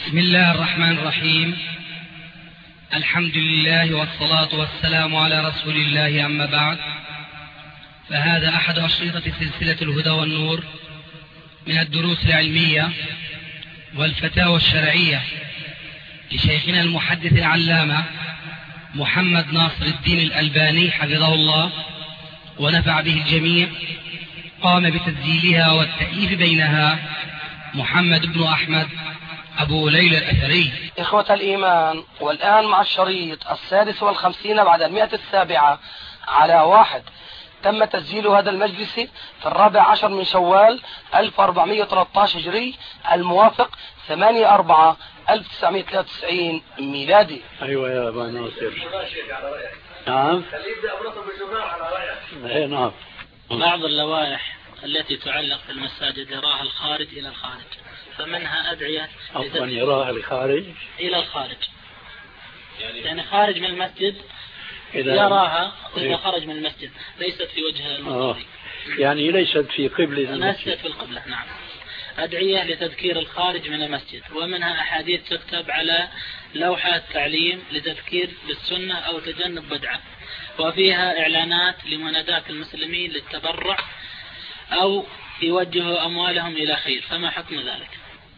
بسم الله الرحمن الرحيم. الحمد لله والصلاة والسلام على رسول الله، أما بعد، فهذا أحد أشرطة سلسلة الهدى والنور من الدروس العلمية والفتاوى الشرعية لشيخنا المحدث العلامة محمد ناصر الدين الألباني حفظه الله ونفع به الجميع. قام بتسجيلها والتأليف بينها محمد بن أحمد أبو ليلى الأثري. إخوة الإيمان، والآن مع الشريط 56 بعد 107 على 1. تم تسجيل هذا المجلس في 14 من شوال 1413 هجري، الموافق 8/4/1993 ميلادي. أيوة يا أبا ناصر. نعم. نعم. بعض اللوائح التي تعلق في المساجد يراها الخارج إلى الخارج، فمنها أدعية يراها الخارج إلى الخارج، يعني خارج من المسجد يراها إذا خرج من المسجد، ليست في وجه المصلي. يعني ليست في قبلة المسجد. ليست في القبلة، نعم. أدعية لتذكير الخارج من المسجد، ومنها أحاديث تكتب على لوحة تعليم لتذكير بالسنة أو تجنب بدعة، وفيها إعلانات لمناداة المسلمين للتبرع أو يوجهوا أموالهم إلى خير، فما حكم ذلك؟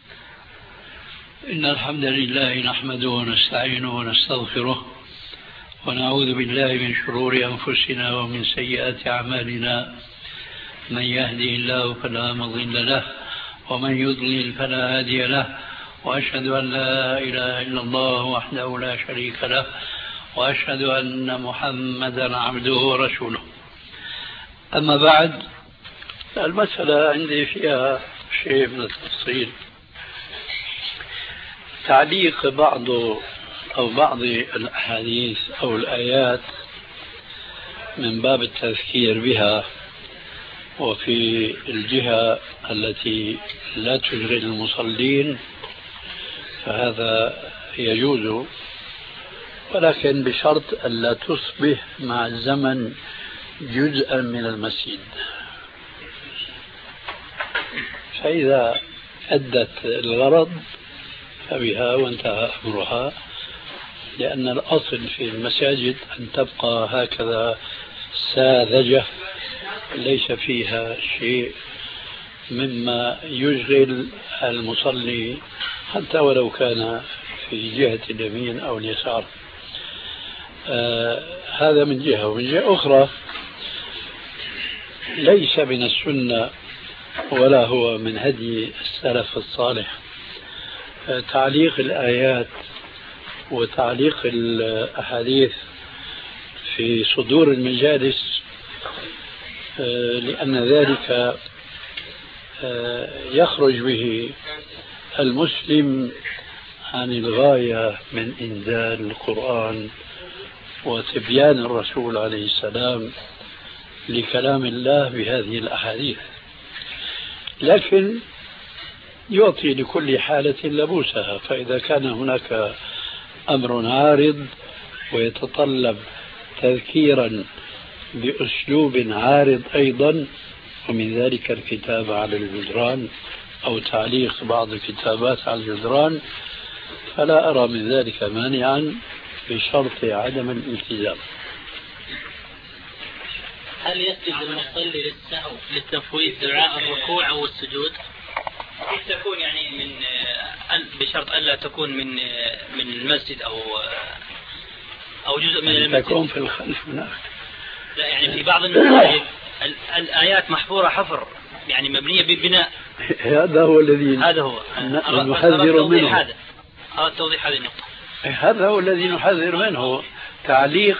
إن الحمد لله نحمده ونستعينه ونستغفره ونعوذ بالله من شرور أنفسنا ومن سيئات أعمالنا. من يهدي الله فلا مضل له ومن يضلل فلا هادي له، وأشهد أن لا إله إلا الله وحده لا شريك له، وأشهد أن محمدا عبده ورسوله. أما بعد، المسألة عندي فيها شيء من التفصيل. تعليق بعض الأحاديث أو الآيات من باب التذكير بها، وفي الجهة التي لا تشغل المصلين فهذا يجوز، ولكن بشرط ألا تصبح مع الزمن جزءا من المسجد. فإذا أدت الغرض فبها وانتهى أمرها، لأن الأصل في المساجد أن تبقى هكذا ساذجة ليس فيها شيء مما يشغل المصلي حتى ولو كان في جهة اليمين أو اليسار. هذا من جهة. ومن جهة أخرى ليس من السنة ولا هو من هدي السلف الصالح تعليق الآيات وتعليق الأحاديث في صدور المجالس، لأن ذلك يخرج به المسلم عن الغاية من إنزال القرآن وتبيان الرسول عليه السلام لكلام الله بهذه الأحاديث. لكن يعطي لكل حالة لبوسها، فإذا كان هناك أمر عارض ويتطلب تذكيرا بأسلوب عارض أيضا، ومن ذلك الكتابة على الجدران أو تعليق بعض الكتابات على الجدران، فلا أرى من ذلك مانعا بشرط عدم الالتزام. هل يسجد المصلي للسهو للتفويت دعاء الركوع أو السجود؟ تكون يعني من بشرط ألا تكون من المسجد أو جزء من المسجد، تكون في الخلف هناك. لا، يعني في بعض المساجد الآيات محفورة حفر، يعني مبنية ببناء. هذا هو الذي نحذر منه. هذا توضيح هذه النقطة. هذا هو الذي نحذر منه. تعليق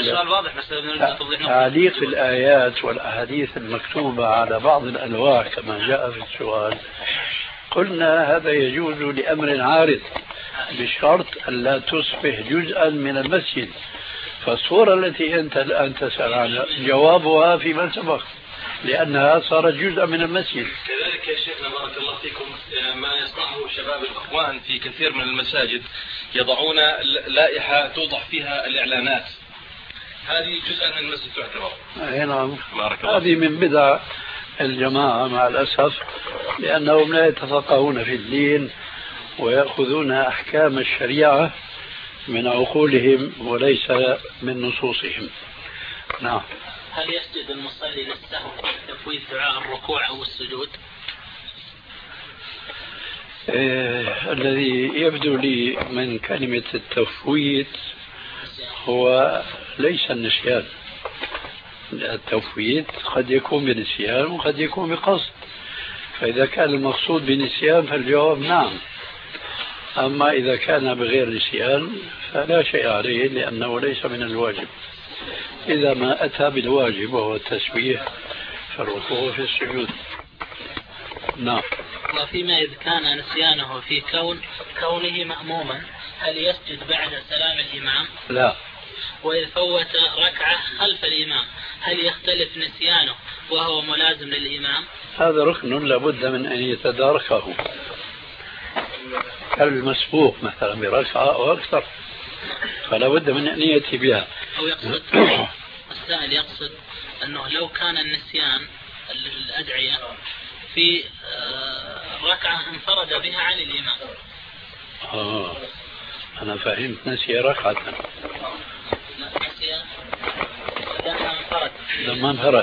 الآيات والأحاديث المكتوبة على بعض الألواح كما جاء في السؤال، قلنا هذا يجوز لأمر عارض بشرط أن لا تصبح جزءا من المسجد. فالصورة التي أنت الآن تسأل عنها جوابها فيما سبق، لأنها صارت جزءا من المسجد. كذلك يا شيخنا بارك الله فيكم، ما يصنعه شباب الإخوان في كثير من المساجد، يضعون لائحة توضح فيها الإعلانات، هذه جزءا من المسجد تعتبر. نعم، هذه من بدع الجماعة مع الأسف، لأنهم لا يتفقهون في الدين ويأخذون أحكام الشريعة من عقولهم وليس من نصوصهم. نعم. هل يسجد المصلي للسهو تفويت دعاء الركوع أو السجود؟ الذي يبدو لي من كلمة التفويت هو ليس النسيان. التفويت قد يكون بنسيان وقد يكون بقصد، فإذا كان المقصود بنسيان فالجواب نعم، أما إذا كان بغير نسيان فلا شيء عليه لأنه ليس من الواجب. إذا ما أتى بالواجب وهو التسبيح فالركوع في السجود. نعم. وفيما إذا كان نسيانه في كونه مأموما هل يسجد بعد سلام الإمام؟ لا. وإذا فوت ركعة خلف الإمام هل يختلف نسيانه وهو ملازم للإمام؟ هذا ركن لابد من أن يتداركه، المسبوق مثلا بركعة أو أكثر فلا بد من أن يأتي بها. أو يقصد السائل يقصد أنه لو كان النسيان الأدعية في ركعة انفرد بها عن الإمام. أنا فهمت نسي ركعة. نسي لما انفرد.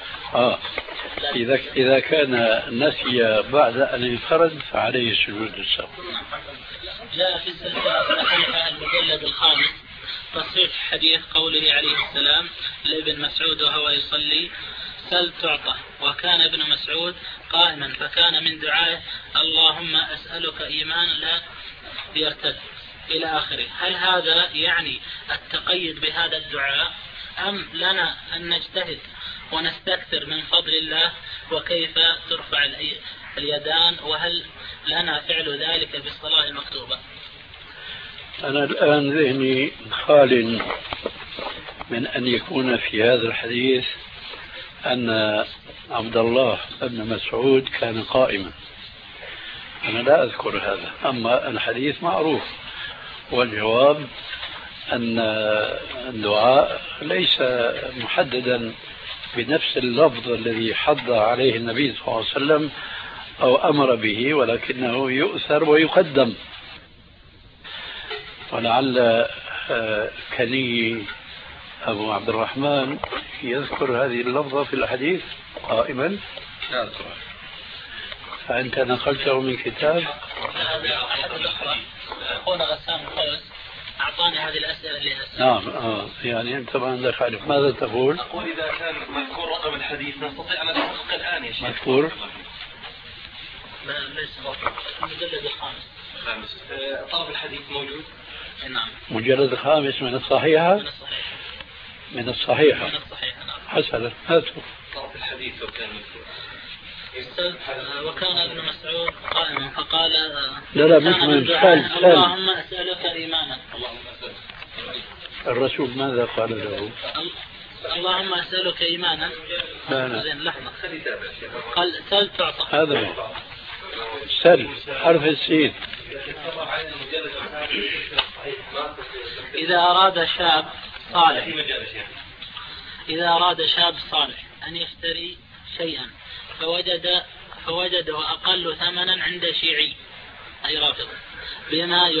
إذا كان نسي بعد أن انفرد فعليه سجود السهو. جاء في السلسلة الصحيحة المجلد الخامس تصحيح حديث قوله عليه السلام لابن مسعود وهو يصلي سل تعطى، وكان ابن مسعود قائما فكان من دعائه اللهم أسألك إيمانا لا يرتد إلى آخره. هل هذا يعني التقيد بهذا الدعاء أم لنا أن نجتهد ونستكثر من فضل الله وكيف ترفع اليدان، وهل لنا فعل ذلك في الصلاة المكتوبة؟ أنا الآن ذهني خال من أن يكون في هذا الحديث أن عبد الله بن مسعود كان قائما. أنا لا أذكر هذا، أما الحديث معروف، والجواب أن الدعاء ليس محددا بنفس اللفظ الذي حض عليه النبي صلى الله عليه وسلم أو أمر به، ولكنه يؤثر ويقدم. ولعل كني أبو عبد الرحمن يذكر هذه اللفظة في الحديث قائما. لا أذكر. فأنت نقلته من كتاب؟ هذا أحد الأخوة أخونا غسان الخوز أعطاني هذه الأسئلة اللي نعم. يعني أنت ما عندك علم. ماذا تقول؟ أقول إذا كان مذكور رقم الحديث نستطيع أن نتحقق الآن يا شيخ. مذكور؟ ليس المجلد الخامس. طرف الحديث موجود؟ نعم. مجلد الخامس من الصحيحة؟ من الصحيحة. نعم. حسنا هاتوا. طرف الحديث لو كان مذكور. وكان ابن مسعود قائما فقال لا مش من سأل. اللهم أسألك إيمانا. الرسول ماذا قال له؟ اللهم أسألك إيمانا. لا. زين لحظة. قال سل تعطى. هذا هو. سل حرف السين. إذا أراد شاب صالح أن يشتري شيئا فوجده أقل ثمنا عند شيعي أي رافض بما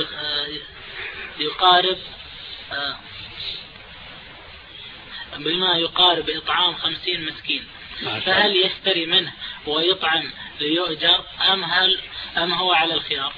يقارب إطعام 50 مسكين، فهل يشتري منه ويطعم ليؤجر أم هو على الخيار؟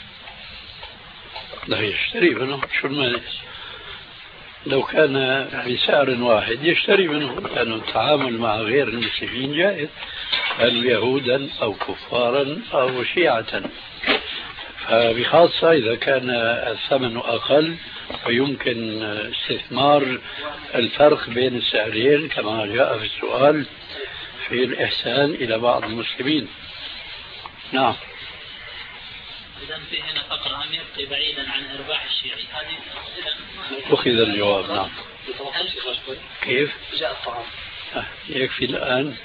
لا يشتري منه. شو المانع؟ لو كان بسعر واحد يشتري منه، لأنه التعامل مع غير المسلمين جائز، هل يهودا أو كفارا أو شيعة، فبخاصة إذا كان الثمن أقل فيمكن استثمار الفرق بين السعرين كما جاء في السؤال في الإحسان إلى بعض المسلمين. نعم. إذا في هنا فقرة أم يبقي بعيدا عن إرباح الشيعي، هذه أخذ الجواب. نعم. كيف؟ جاء الطعام. يكفي الآن.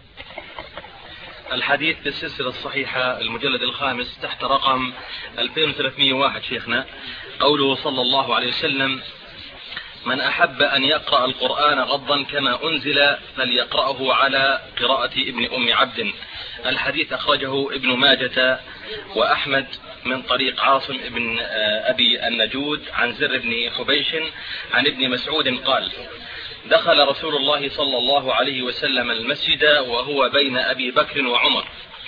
الحديث في السلسلة الصحيحة المجلد الخامس تحت رقم 2301 شيخنا، قوله صلى الله عليه وسلم من أحب أن يقرأ القرآن غضا كما أنزل فليقرأه على قراءة ابن أم عبد. الحديث أخرجه ابن ماجة وأحمد من طريق عاصم ابن أبي النجود عن زر بن حبيش عن ابن مسعود قال: دخل رسول الله صلى الله عليه وسلم المسجد وهو بين أبي بكر وعمر،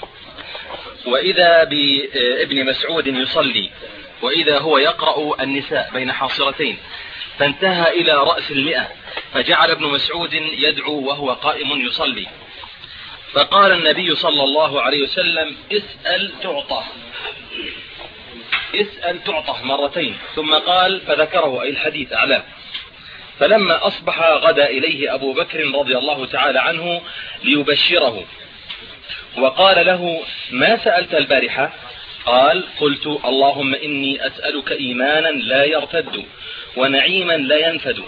وإذا بابن مسعود يصلي، وإذا هو يقرأ النساء بين حاصرتين، فانتهى إلى رأس 100، فجعل ابن مسعود يدعو وهو قائم يصلي، فقال النبي صلى الله عليه وسلم: اسأل تعطى، اسأل تعطى مرتين، ثم قال فذكره أي الحديث أعلاه. فلما أصبح غدا إليه أبو بكر رضي الله تعالى عنه ليبشره، وقال له: ما سألت البارحة؟ قال: قلت: اللهم إني أسألك إيمانا لا يرتد، ونعيما لا ينفد،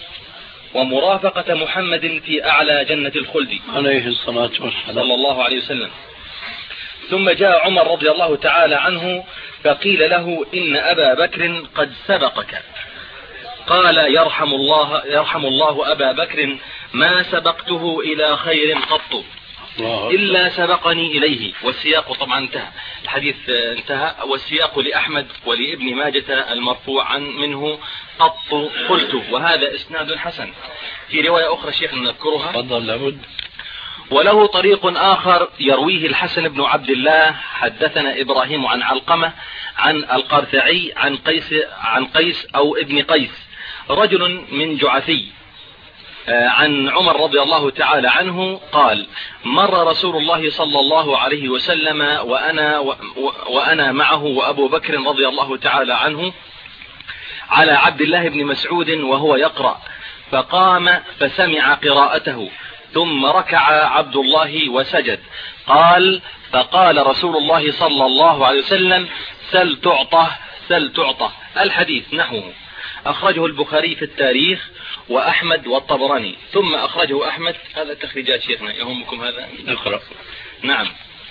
ومرافقة محمد في أعلى جنة الخلد عليه الصلاة والسلام صلى الله عليه وسلم. ثم جاء عمر رضي الله تعالى عنه فقيل له: إن أبا بكر قد سبقك. قال: يرحم الله أبا بكر، ما سبقته إلى خير قط إلا سبقني إليه. والسياق طبعا انتهى، الحديث انتهى، والسياق لأحمد ولابن ماجة المرفوع منه قط قلت، وهذا إسناد حسن. في رواية أخرى شيخنا نذكرها، تفضل لابد. وله طريق آخر يرويه الحسن بن عبد الله: حدثنا إبراهيم عن علقمة عن القرثعي عن قيس أو ابن قيس رجل من جعفي عن عمر رضي الله تعالى عنه قال: مر رسول الله صلى الله عليه وسلم وأنا معه وأبو بكر رضي الله تعالى عنه على عبد الله بن مسعود وهو يقرأ، فقام فسمع قراءته، ثم ركع عبد الله وسجد. قال: فقال رسول الله صلى الله عليه وسلم: سل تعطى سل تعطى. الحديث نحوه. أخرجه البخاري في التاريخ وأحمد والطبراني. ثم أخرجه أحمد، هذا تخريجات شيخنا يهمكم هذا؟ نقرأ. نعم.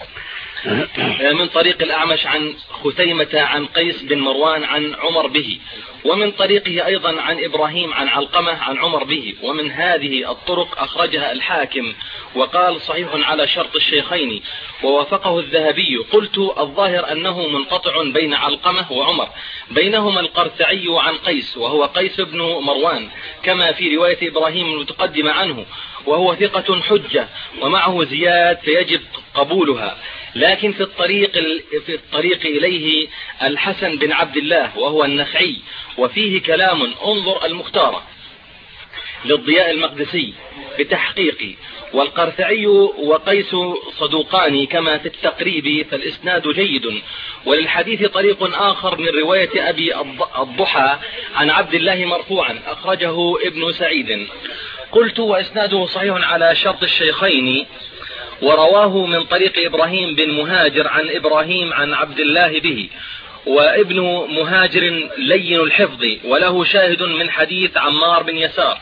من طريق الأعمش عن خثيمة عن قيس بن مروان عن عمر به، ومن طريقه أيضا عن إبراهيم عن علقمة عن عمر به. ومن هذه الطرق أخرجها الحاكم وقال: صحيح على شرط الشيخين، ووافقه الذهبي. قلت: الظاهر أنه منقطع بين علقمة وعمر، بينهما القرثعي عن قيس وهو قيس بن مروان، كما في رواية إبراهيم المتقدمة عنه، وهو ثقة حجة ومعه زياد فيجب قبولها. لكن في الطريق إليه الحسن بن عبد الله وهو النخعي، وفيه كلام، انظر المختارة للضياء المقدسي بتحقيقي. والقرثعي وقيس صدوقان كما في التقريب، فالإسناد جيد. وللحديث طريق آخر من رواية أبي الضحى عن عبد الله مرفوعا، أخرجه ابن سعيد. قلت: وإسناده صحيح على شرط الشيخين، ورواه من طريق إبراهيم بن مهاجر عن إبراهيم عن عبد الله به. وابن مهاجر لين الحفظ، وله شاهد من حديث عمار بن يسار،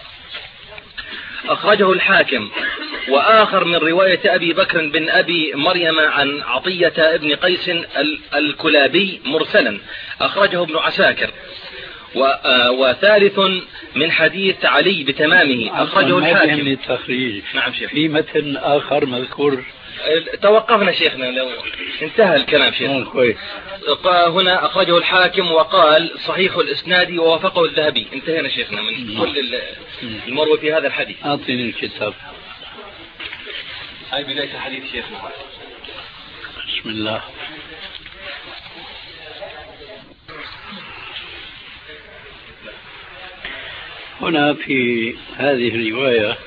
أخرجه الحاكم. وآخر من رواية أبي بكر بن أبي مريم عن عطية ابن قيس الكلابي مرسلا، أخرجه ابن عساكر. وثالث من حديث علي بتمامه، أخرجه الحاكم. للتخريج. نعم شيخ. في متن آخر مذكور، توقفنا شيخنا، لو انتهى الكلام شيخنا. كويس. هنا أخرجه الحاكم وقال: صحيح الإسناد ووافقه الذهبي. انتهينا شيخنا من كل المروي في هذا الحديث. أعطيني الكتاب. هاي بداية الحديث شيخنا. بسم الله. هنا في هذه الرواية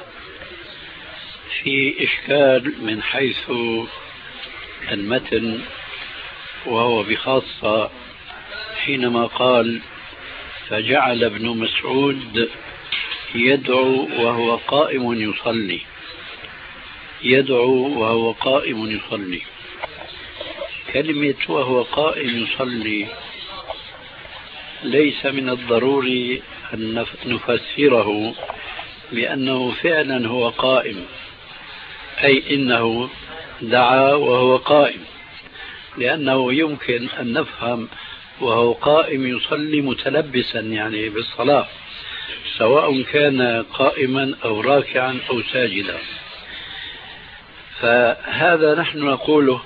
في إشكال من حيث المتن، وهو بخاصة حينما قال: فجعل ابن مسعود يدعو وهو قائم يصلي، يدعو وهو قائم يصلي. كلمة وهو قائم يصلي ليس من الضروري أن نفسره بأنه فعلا هو قائم، أي إنه دعا وهو قائم، لأنه يمكن أن نفهم وهو قائم يصلي متلبسا يعني بالصلاة، سواء كان قائما أو راكعا أو ساجدا. فهذا نحن نقوله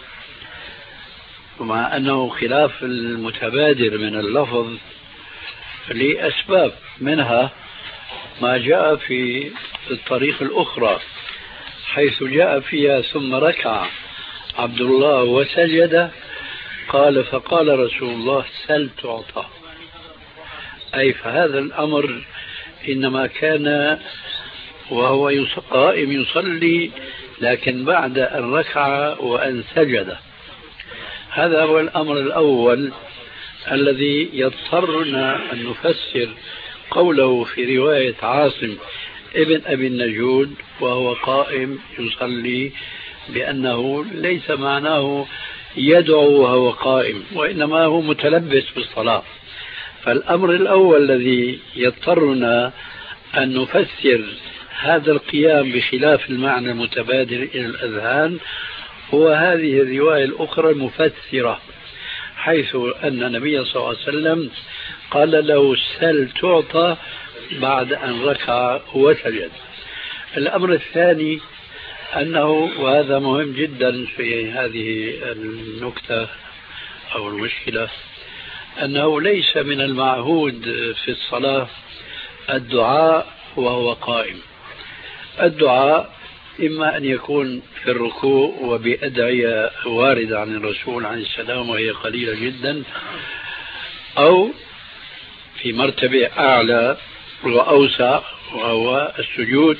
مع أنه خلاف المتبادر من اللفظ لأسباب، منها ما جاء في الطريق الأخرى حيث جاء فيها ثم ركع عبد الله وسجد، قال فقال رسول الله سل تعطى. أي فهذا الأمر إنما كان وهو قائم يصلي، لكن بعد أن ركع وأن سجد. هذا هو الأمر الأول الذي يضطرنا أن نفسر قوله في رواية عاصم ابن أبي النجود وهو قائم يصلي بأنه ليس معناه يدعو وهو قائم، وإنما هو متلبس بالصلاة. فالأمر الأول الذي يضطرنا أن نفسر هذا القيام بخلاف المعنى المتبادر إلى الأذهان هو هذه الرواية الأخرى المفسرة، حيث أن النبي صلى الله عليه وسلم قال له سل تعطى بعد أن ركع وسجد. الأمر الثاني أنه، وهذا مهم جدا في هذه النكتة أو المشكلة، أنه ليس من المعهود في الصلاة الدعاء وهو قائم. الدعاء إما أن يكون في الركوع وبأدعية واردة عن الرسول عليه السلام وهي قليلة جدا، أو في مرتبة أعلى وأوسع وهو السجود،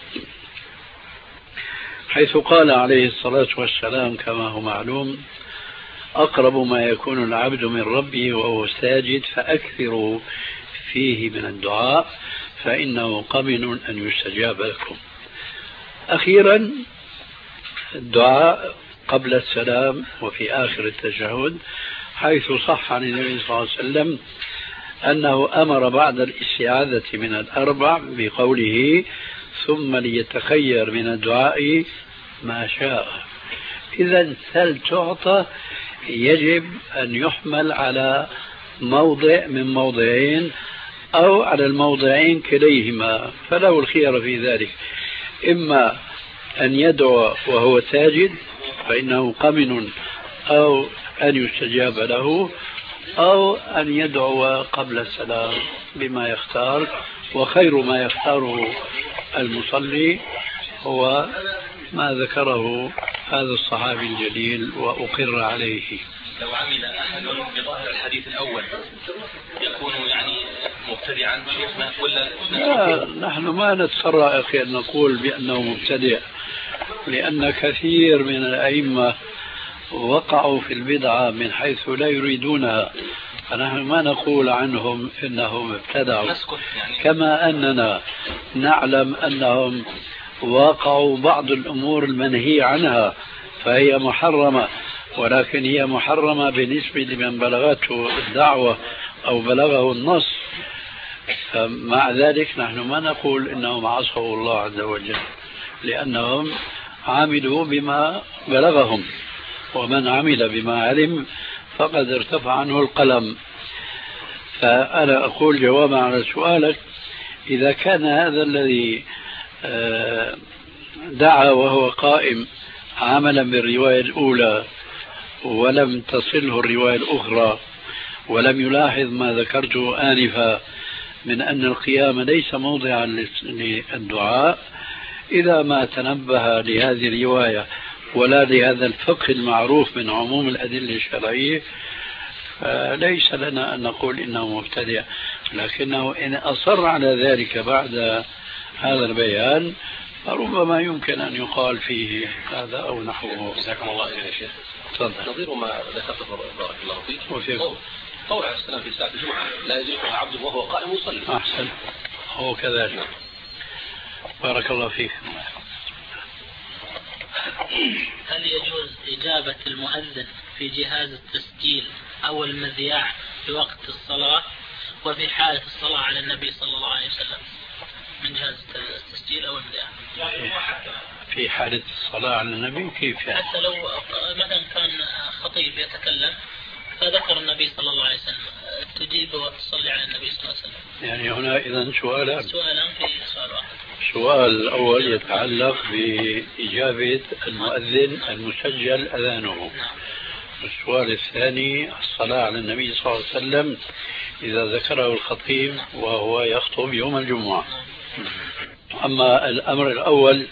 حيث قال عليه الصلاة والسلام كما هو معلوم أقرب ما يكون العبد من ربه وهو ساجد فأكثروا فيه من الدعاء فإنه قمن أن يستجاب لكم. أخيرا الدعاء قبل السلام وفي آخر التشهد، حيث صح عن النبي صلى الله عليه وسلم أنه أمر بعد الاستعاذة من الأربع بقوله ثم ليتخير من الدعاء ما شاء. إذا سل تعطى يجب أن يحمل على موضع من موضعين أو على الموضعين كليهما، فله الخيار في ذلك، إما أن يدعو وهو ساجد فإنه قمن أو أن يستجاب له، أو أن يدعو قبل السلام بما يختار. وخير ما يختاره المصلي هو ما ذكره هذا الصحابي الجليل وأقر عليه. لو عمل أحد بظاهر الحديث الأول يكون يعني مبتدعا شيخنا ولا لا؟ نحن ما نتسرع أن نقول بأنه مبتدع، لأن كثير من الأئمة وقعوا في البدعة من حيث لا يريدونها، فنحن ما نقول عنهم إنهم ابتدعوا، كما أننا نعلم أنهم وقعوا بعض الأمور المنهي عنها فهي محرمة، ولكن هي محرمة بالنسبة لمن بلغته الدعوة أو بلغه النص. فمع ذلك نحن ما نقول إنهم عصوا الله عز وجل، لأنهم عملوا بما بلغهم، ومن عمل بما علم فقد ارتفع عنه القلم. فأنا أقول جوابا على سؤالك، إذا كان هذا الذي دعا وهو قائم عملا بالرواية الأولى ولم تصله الرواية الأخرى ولم يلاحظ ما ذكرته آنفا من أن القيام ليس موضعا للدعاء، إذا ما تنبه لهذه الرواية ولا لهذا الفقه المعروف من عموم الأدلة الشرعية، ليس لنا أن نقول إنه مبتدع. لكنه إن أصر على ذلك بعد هذا البيان فربما يمكن أن يقال فيه هذا أو نحوه. جزاكم الله خير يا شيخ. نظير ما ذكرته بارك الله فيك قول عليه السلام في ساعة الجمعة لا يدركها عبد وهو قائم يصلي. أحسن، هو كذلك. بارك الله فيك. هل يجوز إجابة المؤذن في جهاز التسجيل أو المذياع في وقت الصلاة وفي حالة الصلاة على النبي صلى الله عليه وسلم من جهاز التسجيل أو المذياع؟ في حالة الصلاة على النبي كيف يعني؟ حتى لو مثلا كان خطيب يتكلم فذكر النبي صلى الله عليه وسلم تجيب وتصلي على النبي صلى الله عليه وسلم. يعني هنا إذن سؤالان في سؤال واحد. السؤال الأول يتعلق بإجابة المؤذن المسجل أذانه. السؤال الثاني الصلاة على النبي صلى الله عليه وسلم إذا ذكره الخطيب وهو يخطب يوم الجمعة. أما الأمر الأول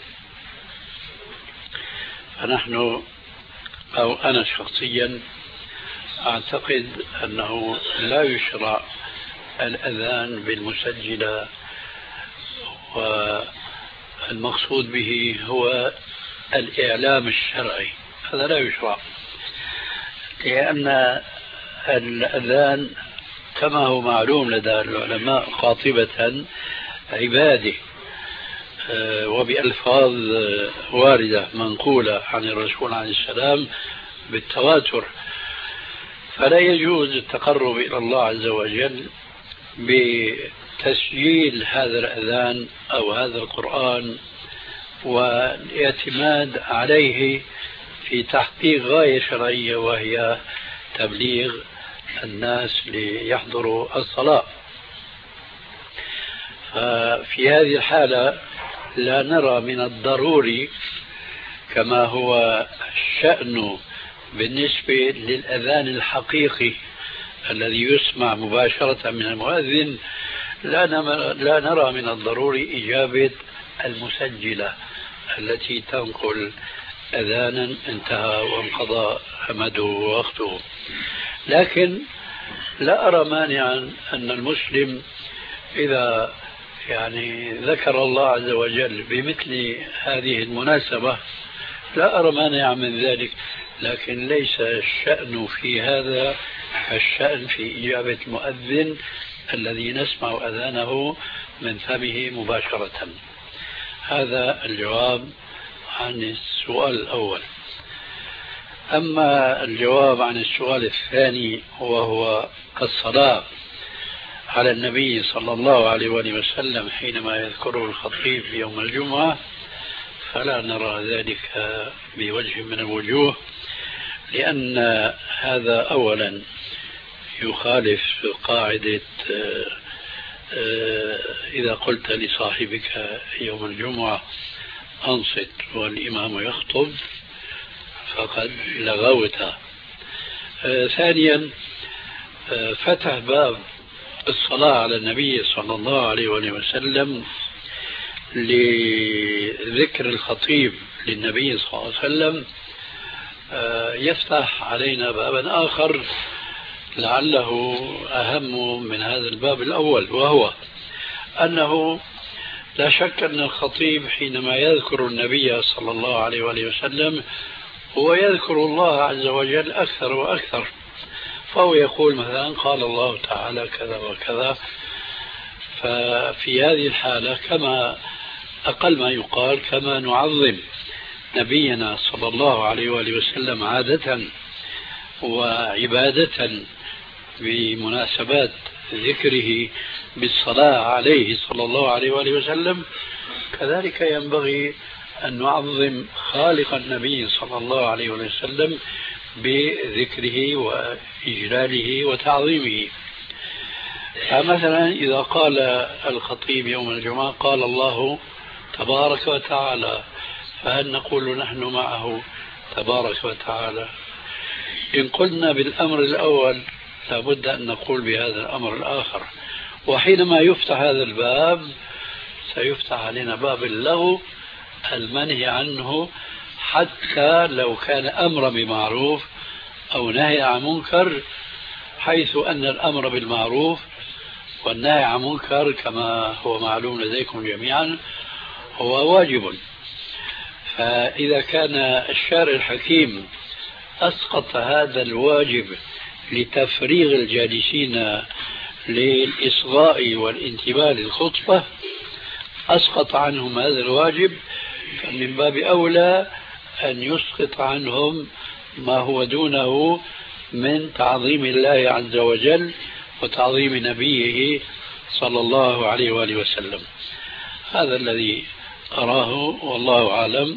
فنحن أو أنا شخصيا أعتقد أنه لا يشرع الأذان بالمسجلة، والمقصود به هو الإعلام الشرعي، هذا لا يشرع، لأن الأذان كما هو معلوم لدى العلماء قاطبة عبادة وبألفاظ واردة منقولة عن الرسول عليه السلام بالتواتر، فلا يجوز التقرب إلى الله عز وجل بتسجيل هذا الأذان أو هذا القرآن والاعتماد عليه في تحقيق غاية شرعية وهي تبليغ الناس ليحضروا الصلاة. ففي هذه الحالة لا نرى من الضروري كما هو الشأن بالنسبة للأذان الحقيقي الذي يسمع مباشرة من المؤذن، لا نرى من الضروري إجابة المسجلة التي تنقل أذانا انتهى وانقضى أمده ووقته. لكن لا أرى مانعا أن المسلم إذا ذكر الله عز وجل بمثل هذه المناسبة لا أرى مانعا من ذلك، لكن ليس الشأن في هذا كالشأن في إجابة المؤذن الذي نسمع أذانه من فمه مباشرة. هذا الجواب عن السؤال الأول. أما الجواب عن السؤال الثاني وهو الصلاة على النبي صلى الله عليه وآله وسلم حينما يذكره الخطيب يوم الجمعة، فلا نرى ذلك بوجه من الوجوه، لأن هذا أولا يخالف قاعدة إذا قلت لصاحبك يوم الجمعة أنصت والإمام يخطب فقد لغوت. ثانيا فتح باب الصلاة على النبي صلى الله عليه وسلم لذكر الخطيب للنبي صلى الله عليه وسلم يفتح علينا بابا آخر لعله أهم من هذا الباب الأول، وهو أنه لا شك أن الخطيب حينما يذكر النبي صلى الله عليه وآله وسلم هو يذكر الله عز وجل أكثر وأكثر، فهو يقول مثلا قال الله تعالى كذا وكذا. ففي هذه الحالة كما أقل ما يقال كما نعظم نبينا صلى الله عليه وآله وسلم عادة وعبادة بمناسبات ذكره بالصلاة عليه صلى الله عليه وآله وسلم، كذلك ينبغي أن نعظم خالق النبي صلى الله عليه وسلم بذكره وإجلاله وتعظيمه. فمثلا إذا قال الخطيب يوم الجمعة قال الله تبارك وتعالى، فهل نقول نحن معه تبارك وتعالى؟ إن قلنا بالأمر الأول لابد أن نقول بهذا الأمر الآخر، وحينما يفتح هذا الباب سيفتح علينا باب اللغو المنهي عنه، حتى لو كان أمر بمعروف أو نهي عن منكر، حيث أن الأمر بالمعروف والنهي عن منكر كما هو معلوم لديكم جميعا هو واجب. فإذا كان الشارع الحكيم أسقط هذا الواجب لتفريغ الجالسين للإصغاء والانتباه للخطبة، أسقط عنهم هذا الواجب، فمن باب أولى أن يسقط عنهم ما هو دونه من تعظيم الله عز وجل وتعظيم نبيه صلى الله عليه وآله وسلم. هذا الذي أراه والله أعلم،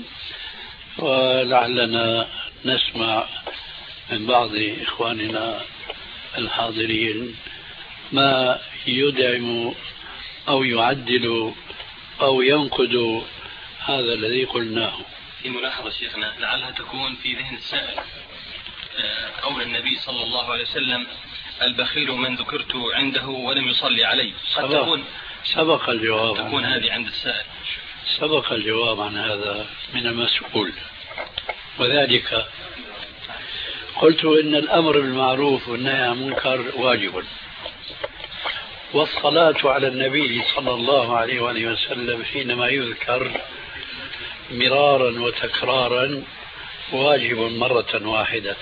ولعلنا نسمع من بعض إخواننا الحاضرين ما يدعم أو يعدل أو ينقد هذا الذي قلناه. في ملاحظة شيخنا لعلها تكون في ذهن السائل قول النبي صلى الله عليه وسلم البخيل من ذكرت عنده ولم يصلي علي. سبق الجواب، تكون هذه عند السائل. سبق الجواب عن هذا من المسؤول، وذلك قلت إن الأمر بالمعروف والنهي عن المنكر واجب، والصلاة على النبي صلى الله عليه وآله وسلم حينما يذكر مرارا وتكرارا واجب مرة واحدة.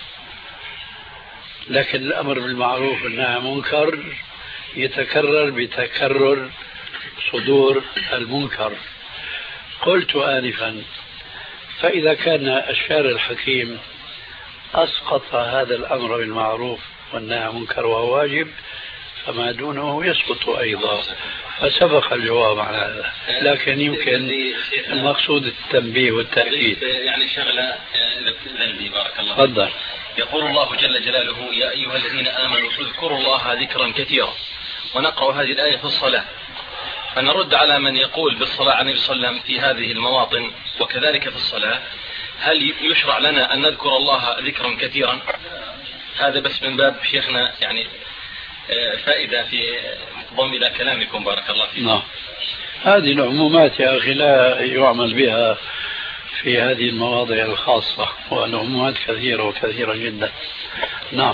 لكن الأمر بالمعروف والنهي عن المنكر يتكرر بتكرر صدور المنكر. قلت آنفا فإذا كان الشارع الحكيم أسقط هذا الأمر بالمعروف والنهي عن المنكر وهو واجب، فما دونه يسقط أيضا، فسبق الجواب على هذا. لكن يمكن المقصود التنبيه والتأكيد. يعني شغلة ذنبي بارك الله. تفضل. يقول الله جل جلاله يا أيها الذين آمنوا اذكروا الله ذكرا كثيرا، ونقرأ هذه الآية في الصلاة، فنرد على من يقول بالصلاة على النبي صلى الله عليه وسلم في هذه المواطن وكذلك في الصلاة، هل يشرع لنا أن نذكر الله ذكرا كثيرا؟ هذا بس من باب شيخنا يعني فائدة في ضم إلى كلامكم بارك الله فيكم. نعم. هذه العمومات يا أخي لا يعمل بها في هذه المواضع الخاصة، والعمومات كثيرة وكثيرة جدا. نعم.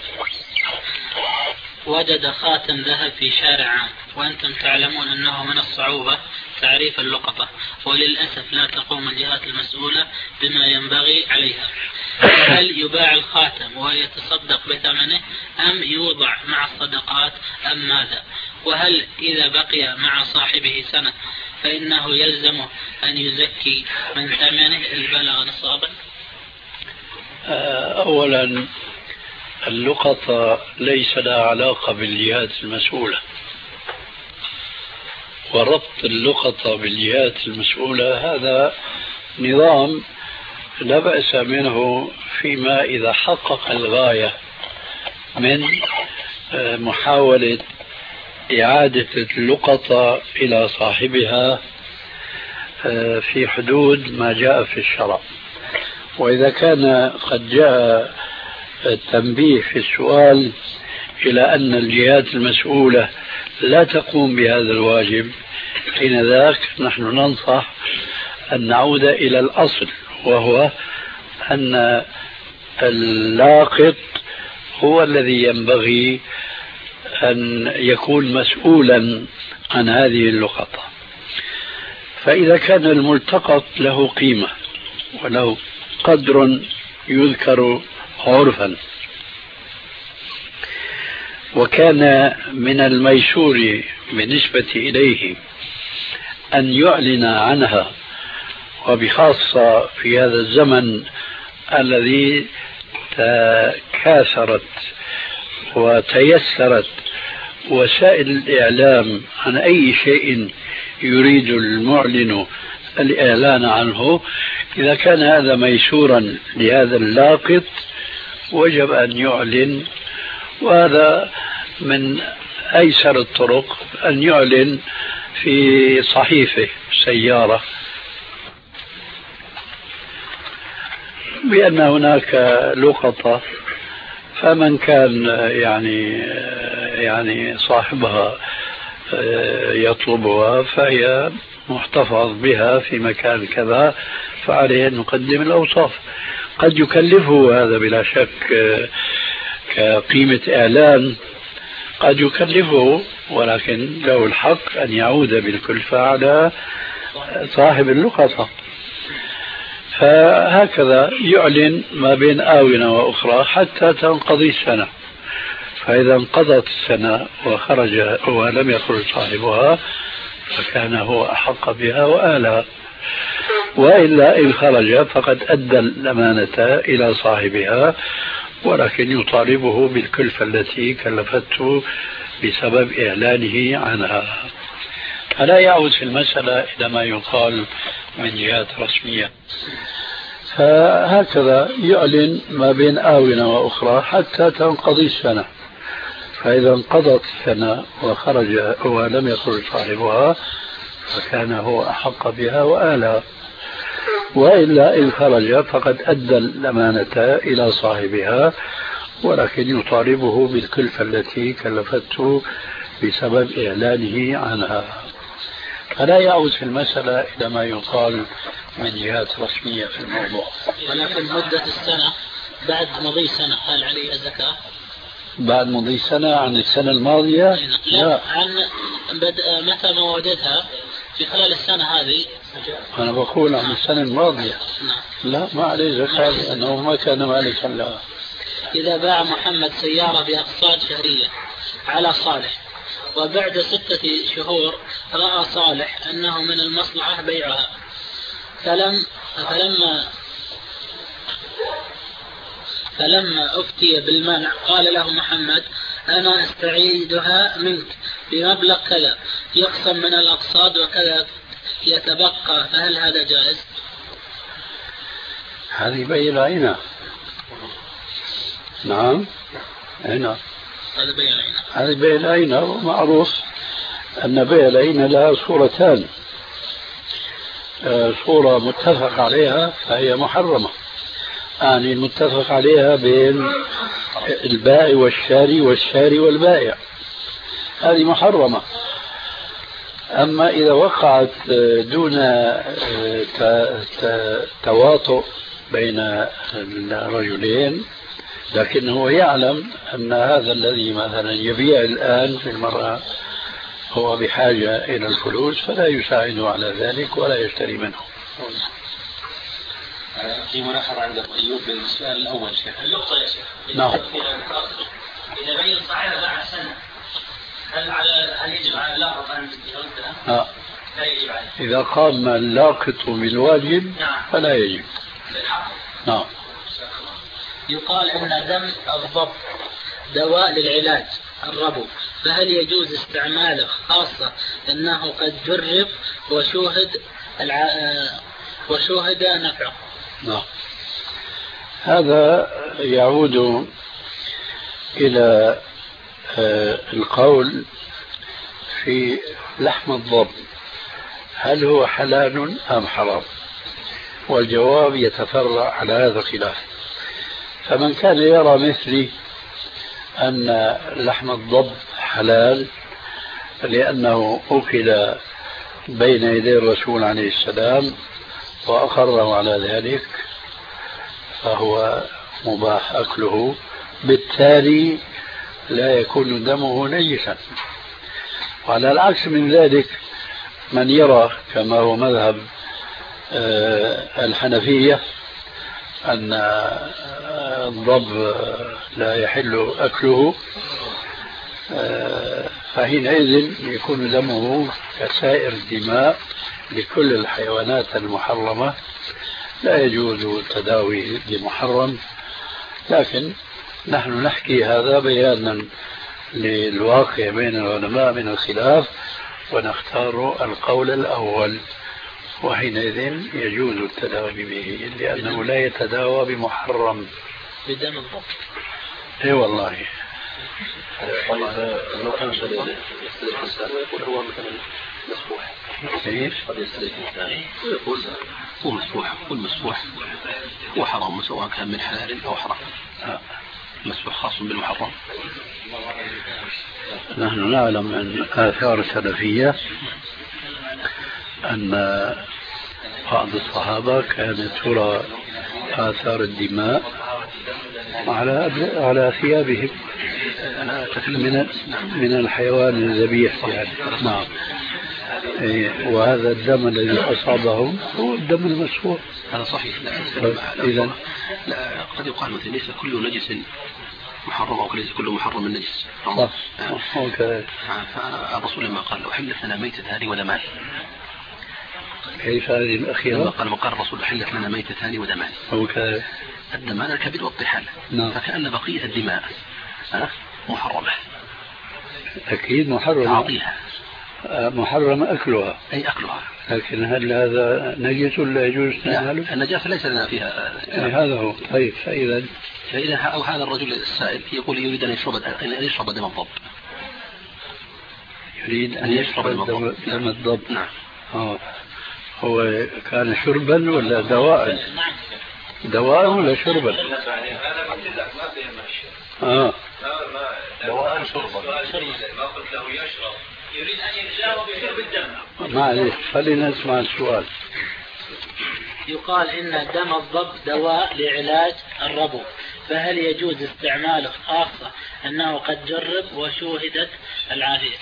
وجد خاتم ذهب في شارع عام، وأنتم تعلمون أنه من الصعوبة تعريف اللقطة، وللأسف لا تقوم الجهات المسؤولة بما ينبغي عليها. هل يباع الخاتم ويتصدق بثمنه أم يوضع مع الصدقات أم ماذا؟ وهل إذا بقي مع صاحبه سنة فإنه يلزمه أن يزكي من ثمنه إن بلغ نصابا؟ أولا اللقطة ليس لها علاقة بالجهات المسؤولة، وربط اللقطة بالجهات المسؤولة هذا نظام لا بأس منه فيما إذا حقق الغاية من محاولة إعادة اللقطة إلى صاحبها في حدود ما جاء في الشرع. وإذا كان قد جاء التنبيه في السؤال إلى أن الجهات المسؤولة لا تقوم بهذا الواجب، حين ذاك نحن ننصح أن نعود إلى الأصل، وهو أن اللاقط هو الذي ينبغي أن يكون مسؤولا عن هذه اللقطة. فإذا كان الملتقط له قيمة وله قدر يذكر عرفا، وكان من الميسور بالنسبة إليه أن يعلن عنها، وبخاصة في هذا الزمن الذي تكاثرت وتيسرت وسائل الإعلام عن أي شيء يريد المعلن الإعلان عنه. إذا كان هذا ميسورا لهذا اللاقط وجب أن يعلن، وهذا من أيسر الطرق أن يعلن في صحيفة سيارة بأن هناك لقطة، فمن كان يعني صاحبها يطلبها فهي محتفظ بها في مكان كذا، فعليه أن نقدم الأوصاف. قد يكلفه هذا بلا شك كقيمة إعلان، قد يكلفه، ولكن له الحق أن يعود بالكلفة على صاحب اللقطة. فهكذا يعلن ما بين آونة وأخرى حتى تنقضي السنة، فإذا انقضت السنة وخرج ولم يخرج صاحبها فكان هو أحق بها وآلها، وإلا إن خرج فقد أدى الأمانة إلى صاحبها، ولكن يطالبه بالكلفة التي كلفته بسبب إعلانه عنها. فلا يعود في المسألة إلى ما يقال من جهات رسمية. فهكذا يعلن ما بين آونة وأخرى حتى تنقضي السنة، فإذا انقضت السنة وخرج ولم يخرج صاحبها فكان هو أحق بها وآلها، وإلا إن خرج فقد أدى الأمانة إلى صاحبها، ولكن يطالبه بالكلفة التي كلفته بسبب إعلانه عنها. فلا يعود في المسألة إلى ما يقال من جهات رسمية في الموضوع. ولكن مدة السنة بعد مضي سنة هل عليه الزكاة؟ بعد مضي سنة عن السنة الماضية؟ لا، عن متى ما وجدها في خلال السنة هذه. أنا بقول عن السنة الماضية. لا، ما عليه زكاة لأنه ما كان مالكا لها. إذا باع محمد سيارة بأقساط شهرية على صالح، وبعد 6 شهور رأى صالح أنه من المصلحة بيعها، فلما أفتي بالمنع قال له محمد: أنا أستعيدها منك بمبلغ كذا يقسم من الأقساط وكذا يتبقى، فهل هذا جائز؟ هذه بيع العينة. نعم، هنا هذه بيع العينة، ومعروف أن بيع العينة لها صورتان: صورة متفق عليها فهي محرمة، يعني المتفق عليها بين البائع والشاري والشاري والبائع، هذه محرمة. أما إذا وقعت دون تواطؤ بين الرجلين، لكن هو يعلم أن هذا الذي مثلا يبيع الآن في المرأة هو بحاجة إلى الفلوس، فلا يساعده على ذلك ولا يشتري منه. في ملاحظة عند أيوب بالسؤال الأول شيخ. النقطة يا شيخ. نعم. إذا بين صاحبها بعد سنة هل يجب على اللاقط أن يردها؟ لا يجب عليه. إذا قام اللاقط بالواجب فلا يجب. نعم. يقال أن دم الضب دواء للعلاج الربو، فهل يجوز استعماله، خاصة أنه قد جرب وشوهد نفعه؟ نعم. هذا يعود إلى القول في لحم الضب، هل هو حلال أم حرام؟ والجواب يتفرع على هذا الخلاف. فمن كان يرى مثلي أن لحم الضب حلال لأنه أكل بين يدي الرسول عليه السلام وأقره على ذلك، فهو مباح أكله، بالتالي لا يكون دمه نجسا. وعلى العكس من ذلك من يرى كما هو مذهب الحنفية أن الضب لا يحل أكله، فحينئذ يكون دمه كسائر الدماء لكل الحيوانات المحرمة، لا يجوز التداوي بمحرم. لكن نحن نحكي هذا بيانا للواقع بين العلماء من الخلاف، ونختار القول الأول، وحينئذ يجوز التداوي به لأنه لا يتداوى بمحرم بدم الضب. اي والله. لو كان يستلف الإنسان ويقول هو مثلا مسفوح، قد يستلف الإنسان ويقول هو مسفوح، قل مسفوح هو حرام سواء كان من حلال أو حرام. مسفوح خاص بالمحرم. نحن نعلم من آثار السلفية أن بعض الصحابة كانت ترى آثار الدماء على ثيابهم من الحيوان الذبيح يعني. نعم. وهذا الدم الذي أصابهم هو الدم المسفوح. هذا صحيح. إذن قد يقال مثلا ليس كل نجس محرم أو ليس كل محرم النجس. فالرسول لما قال أحلت لنا ميتتان ودمان، كيف هذه الأخيرة؟ لما قال الرسول أحلت لنا ميتتان ودمان، الدمان الكبد والطحال. فكأن بقية الدماء محرمة. أكيد محرمة. أعطيها محرم أكلها. أي أكلها. لكن هل هذا نجس ولا يجوز استعماله؟ لا، النجاسة ليس لنا فيها. هذا هو. طيب فإذا أو هذا الرجل السائل يقول يريد أن يشرب دم الضب. يريد أن يشرب دم الضب. نعم. هو كان شربا ولا دواء؟ دواء ولا شربا؟ دواء شربا. ما قلت له يشرب، يريد أن يتجاوب بشرب الدم. معلش خلينا نسمع السؤال. يقال إن دم الضب دواء لعلاج الربو، فهل يجوز استعماله خاصة أنه قد جرب وشوهدت العافية؟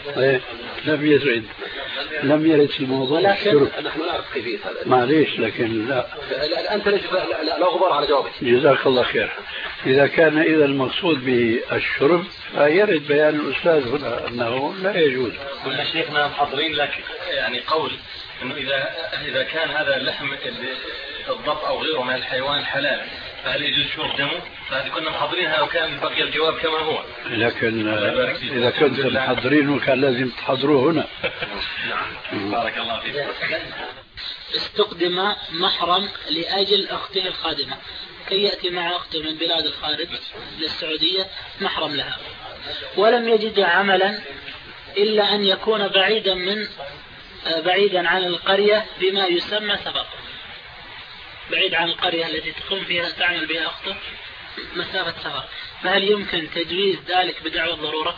لم يرد الموضوع الشرب. نحن نعرف كيفية هذا. معليش لكن لا أنت لا غبار على جوابك. جزاك الله خير. إذا كان المقصود بالشرب فيرد بيان الأستاذ هنا أنه لا يجوز. قلنا شيخنا محضرين لك يعني قول أنه إذا كان هذا اللحم الضب أو غيره من الحيوان حلال فهل يجوز شرب دمه؟ فهذه كنا محضرينها وكان بقي الجواب كما هو. لكن إذا كنتم محضرينه كان لازم تحضروه هنا. نعم. بارك الله فيك. استقدم محرم لأجل أخته الخادمة كي يأتي مع أخته من بلاد الخارج للسعودية محرم لها، ولم يجد عملا إلا أن يكون بعيدا عن القرية بما يسمى سفر، بعيد عن القرية التي تقوم فيها تعمل بها أخته مسافة سفر، فهل يمكن تجويز ذلك بدعوى الضرورة؟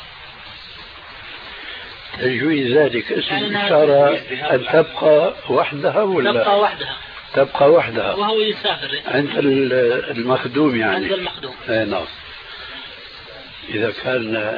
تجويز ذلك اسم الإشارة أن تبقى وحدها ولا؟ تبقى وحدها وهو يسافر عند المخدوم يعني. عند المخدوم. نعم. إذا كان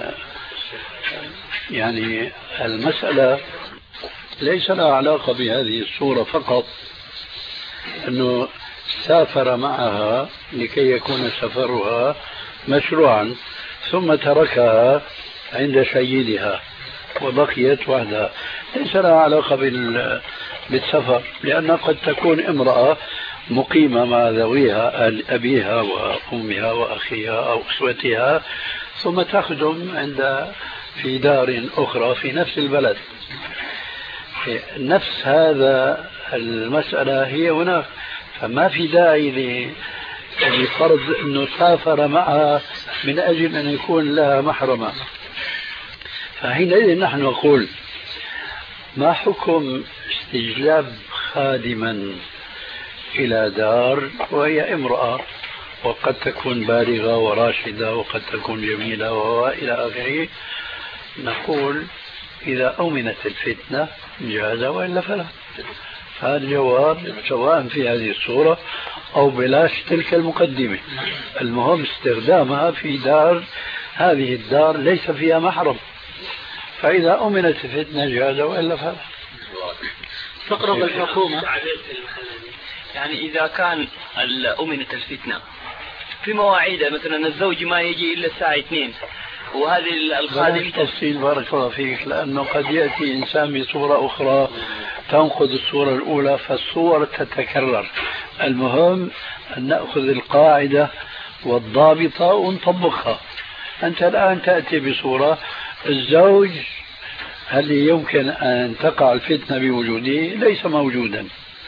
يعني المسألة ليس لها علاقة بهذه الصورة فقط، أنه سافر معها لكي يكون سفرها مشروعا ثم تركها عند سيدها وبقيت وحدها، ليس لها علاقة بالسفر، لأن قد تكون امرأة مقيمة مع ذويها أبيها وأمها وأخيها أو أسوتها ثم تخدم في دار أخرى في نفس البلد. نفس هذا المسألة هي هناك، فما في داعي لفرض أنه سافر معها من أجل أن يكون لها محرمة. فحينئذ نحن نقول ما حكم استجلاب خادما إلى دار وهي امرأة وقد تكون بالغة وراشدة وقد تكون جميلة وإلى آخره؟ نقول إذا أمنت الفتنة جاز وإلا فلا. فالجواب سواء في هذه الصورة أو بلاش تلك المقدمة، المهم استخدامها في دار، هذه الدار ليس فيها محرم، فإذا أمنت الفتنة جاز وإلا فلا. تقرب الحكومة يعني إذا كان أمنت الفتنة في مواعيد مثلا الزوج ما يجي إلا الساعة 2 وهذه الخادم تفصيل بارك الله فيك، لأنه قد يأتي إنسان بصورة أخرى تنقض الصورة الأولى فالصور تتكرر. المهم أن نأخذ القاعدة والضابطة ونطبقها. أنت الآن تأتي بصورة الزوج هل يمكن أن تقع الفتنة بوجوده؟ ليس موجودا،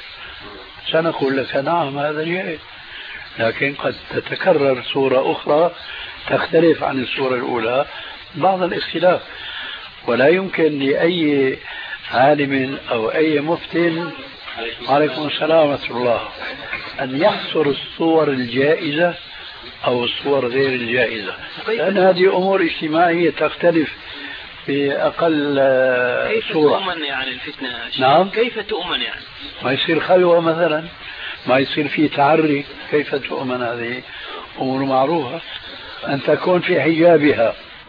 سنقول لك نعم هذا جائز، لكن قد تتكرر صورة أخرى تختلف عن الصورة الأولى بعض الاختلاف، ولا يمكن لأي عالم أو أي مفتن عليكم السلام ورحمة الله أن يحصر الصور الجائزة أو الصور غير الجائزة، لأن هذه أمور اجتماعية تختلف بأقل صورة. كيف تؤمن يعني الفتنة؟ نعم. كيف تؤمن يعني؟ ما يصير خلوة مثلا، ما يصير فيه تعري، كيف تؤمن؟ هذه أمور معروفة. أن تكون في حجابها،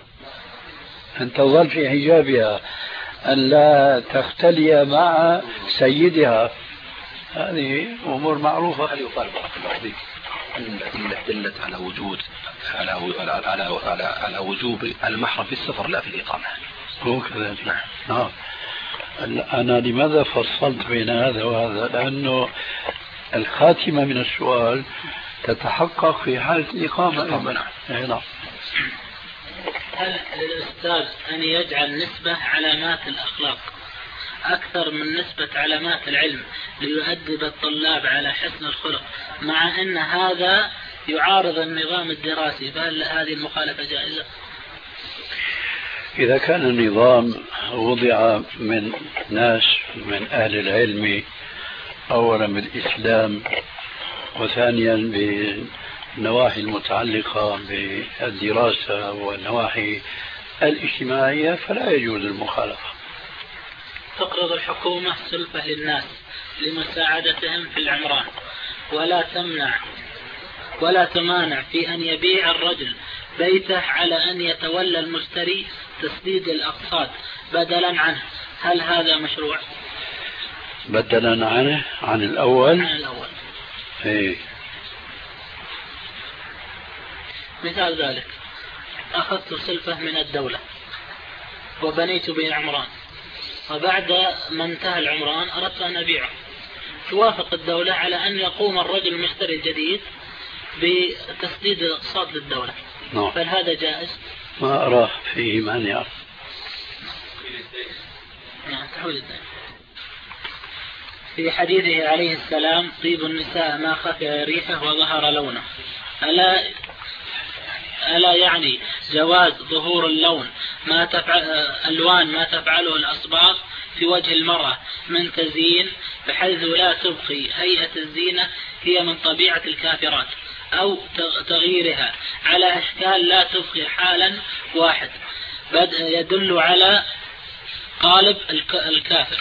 أن تظل في حجابها، أن لا تختلي مع سيدها، هذه أمور معروفة. هل يقال الأدلة دلت على وجود على وجوب المحرم في السفر لا في الإقامة؟ هو كذلك. نعم. أنا لماذا فصلت بين هذا وهذا؟ لأنه الخاتمة من السؤال تتحقق في حالة الإقامة. نعم. نعم. هل للأستاذ أن يجعل نسبة علامات الأخلاق أكثر من نسبة علامات العلم ليؤدب الطلاب على حسن الخلق، مع أن هذا يعارض النظام الدراسي، فهل هذه المخالفة جائزة؟ إذا كان النظام وضع من ناس من أهل العلم أولا بالإسلام وثانيا بالنواحي المتعلقة بالدراسة والنواحي الاجتماعية فلا يجوز المخالفة. تقرض الحكومة سلفة للناس لمساعدتهم في العمران، ولا تمانع في أن يبيع الرجل بيته على أن يتولى المشتري تسديد الأقساط بدلا عنه، هل هذا مشروع؟ بدلا عنه عن الأول؟ عن الأول. إيه. مثال ذلك: أخذت سلفة من الدولة وبنيت به عمران، وبعد ما انتهى العمران أردت أن أبيعه، توافق الدولة على أن يقوم الرجل المشتري الجديد بتسديد الأقساط للدولة. نعم. فهذا جائز؟ ما أراه فيه مانع. نعم، تحويل الدين. في حديثه عليه السلام: طيب النساء ما خفي ريحه وظهر لونه، ألا يعني جواز ظهور اللون ألوان ما تفعله الأصباغ في وجه المرأة من تزيين، بحيث لا تبقي هيئة الزينة هي من طبيعة الكافرات، أو تغييرها على أشكال لا تبقي حالا واحد يدل على قالب الكافر،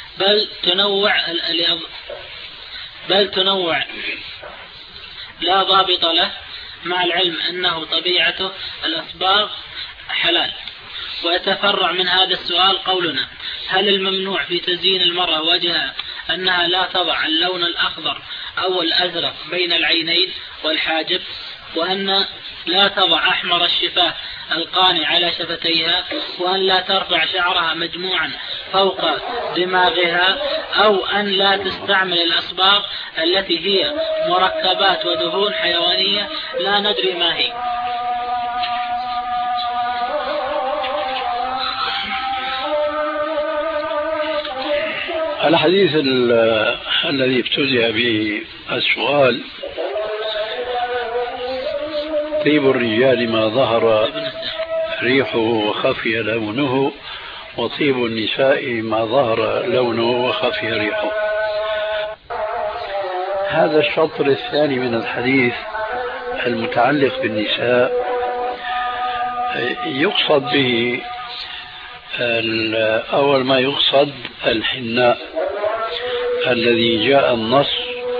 بل تنوع لا ضابط له، مع العلم أنه طبيعته الأصباغ حلال. ويتفرع من هذا السؤال قولنا: هل الممنوع في تزيين المرأة وجهها أنها لا تضع اللون الأخضر أو الأزرق بين العينين والحاجب، وأن لا تضع أحمر الشفاه القاني على شفتيها، وأن لا ترفع شعرها مجموعا فوق دماغها، أو أن لا تستعمل الأصباغ التي هي مركبات ودهون حيوانية لا ندري ما هي؟ الحديث الذي ابتدأ به السؤال: طيب الرجال ما ظهر ريحه وخفي لونه، وطيب النساء ما ظهر لونه وخفي ريحه. هذا الشطر الثاني من الحديث المتعلق بالنساء يقصد به أول ما يقصد الحناء الذي جاء النص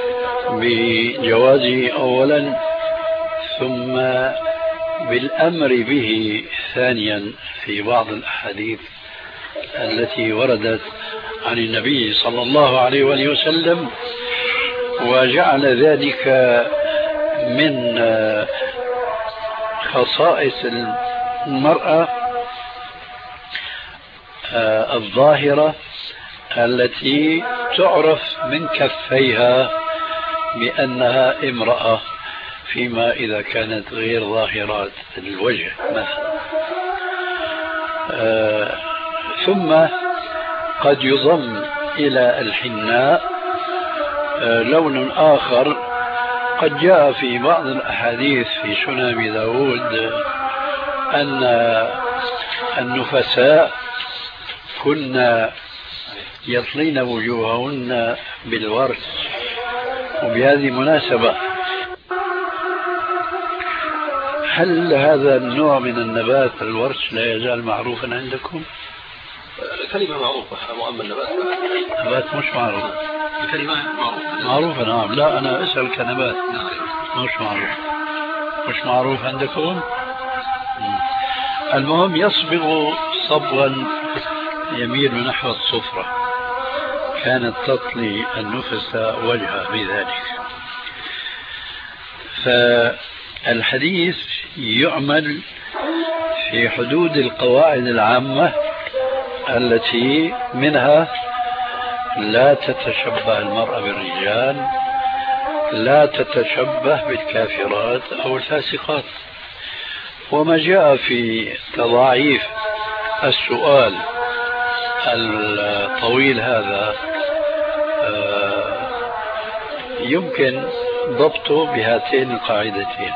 بجوازه أولا، ثم بالأمر به ثانيا في بعض الأحاديث التي وردت عن النبي صلى الله عليه وآله وسلم، وجعل ذلك من خصائص المرأة الظاهرة التي تعرف من كفيها بأنها امرأة، فيما إذا كانت غير ظاهرات الوجه مثلا. ثم قد يضم إلى الحناء لون آخر قد جاء في بعض الأحاديث في سنن أبي داود أن النفساء كنا يطلين وجوههن بالورد. وبهذه المناسبة، هل هذا النوع من النبات الورش لا يزال معروفا عندكم؟ الكلمة معروفة، وأما النبات نبات مش معروف. الكلمة معروفة نعم. لا أنا أسأل كنبات مش معروف. مش معروف عندكم؟ المهم يصبغ صبغا يميل نحو الصفرة، كانت تطلي النفس وجهها بذلك. فالحديث يعمل في حدود القواعد العامة التي منها: لا تتشبه المرأة بالرجال، لا تتشبه بالكافرات أو الفاسقات. وما جاء في تضاعيف السؤال الطويل هذا يمكن ضبطه بهاتين القاعدتين: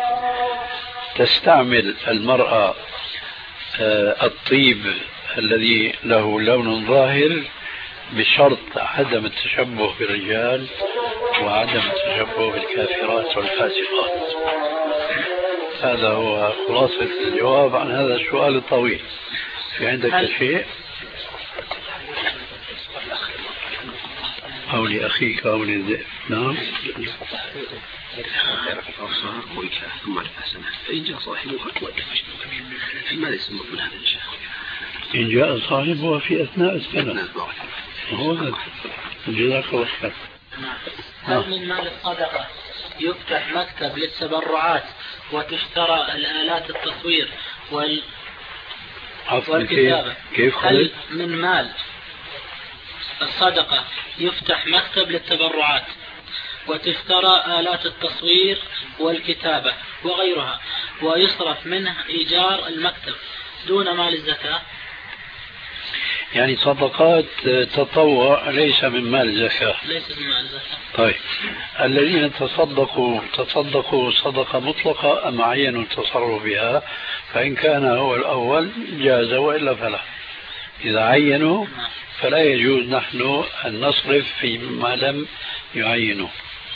تستعمل المرأة الطيب الذي له لون ظاهر بشرط عدم التشبه بالرجال وعدم التشبه بالكافرات والفاسقات. هذا هو خلاصة الجواب عن هذا السؤال الطويل. في عندك شيء أو لأخيك أو للذئب؟ نعم. ثم فإن جاء صاحبها ماذا يسمى من هذا الشيء؟ إن جاء صاحبها في أثناء السنة. هو جزاك الله خير. هل من مال الصدقة يفتح مكتب للتبرعات وتشترى الآلات التصوير والكتابة؟ هل من مال الصدقة يفتح مكتب للتبرعات وتشترى آلات التصوير والكتابة وغيرها ويصرف منه إيجار المكتب دون مال الزكاة؟ يعني صدقات تطوع ليس من مال الزكاة. ليس من مال الزكاة. طيب، الذين تصدقوا صدقة مطلقة أم عينوا التصرف بها؟ فإن كان هو الأول جاز وإلا فلا. إذا عينوا فلا يجوز نحن أن نصرف فيما لم يعينوا.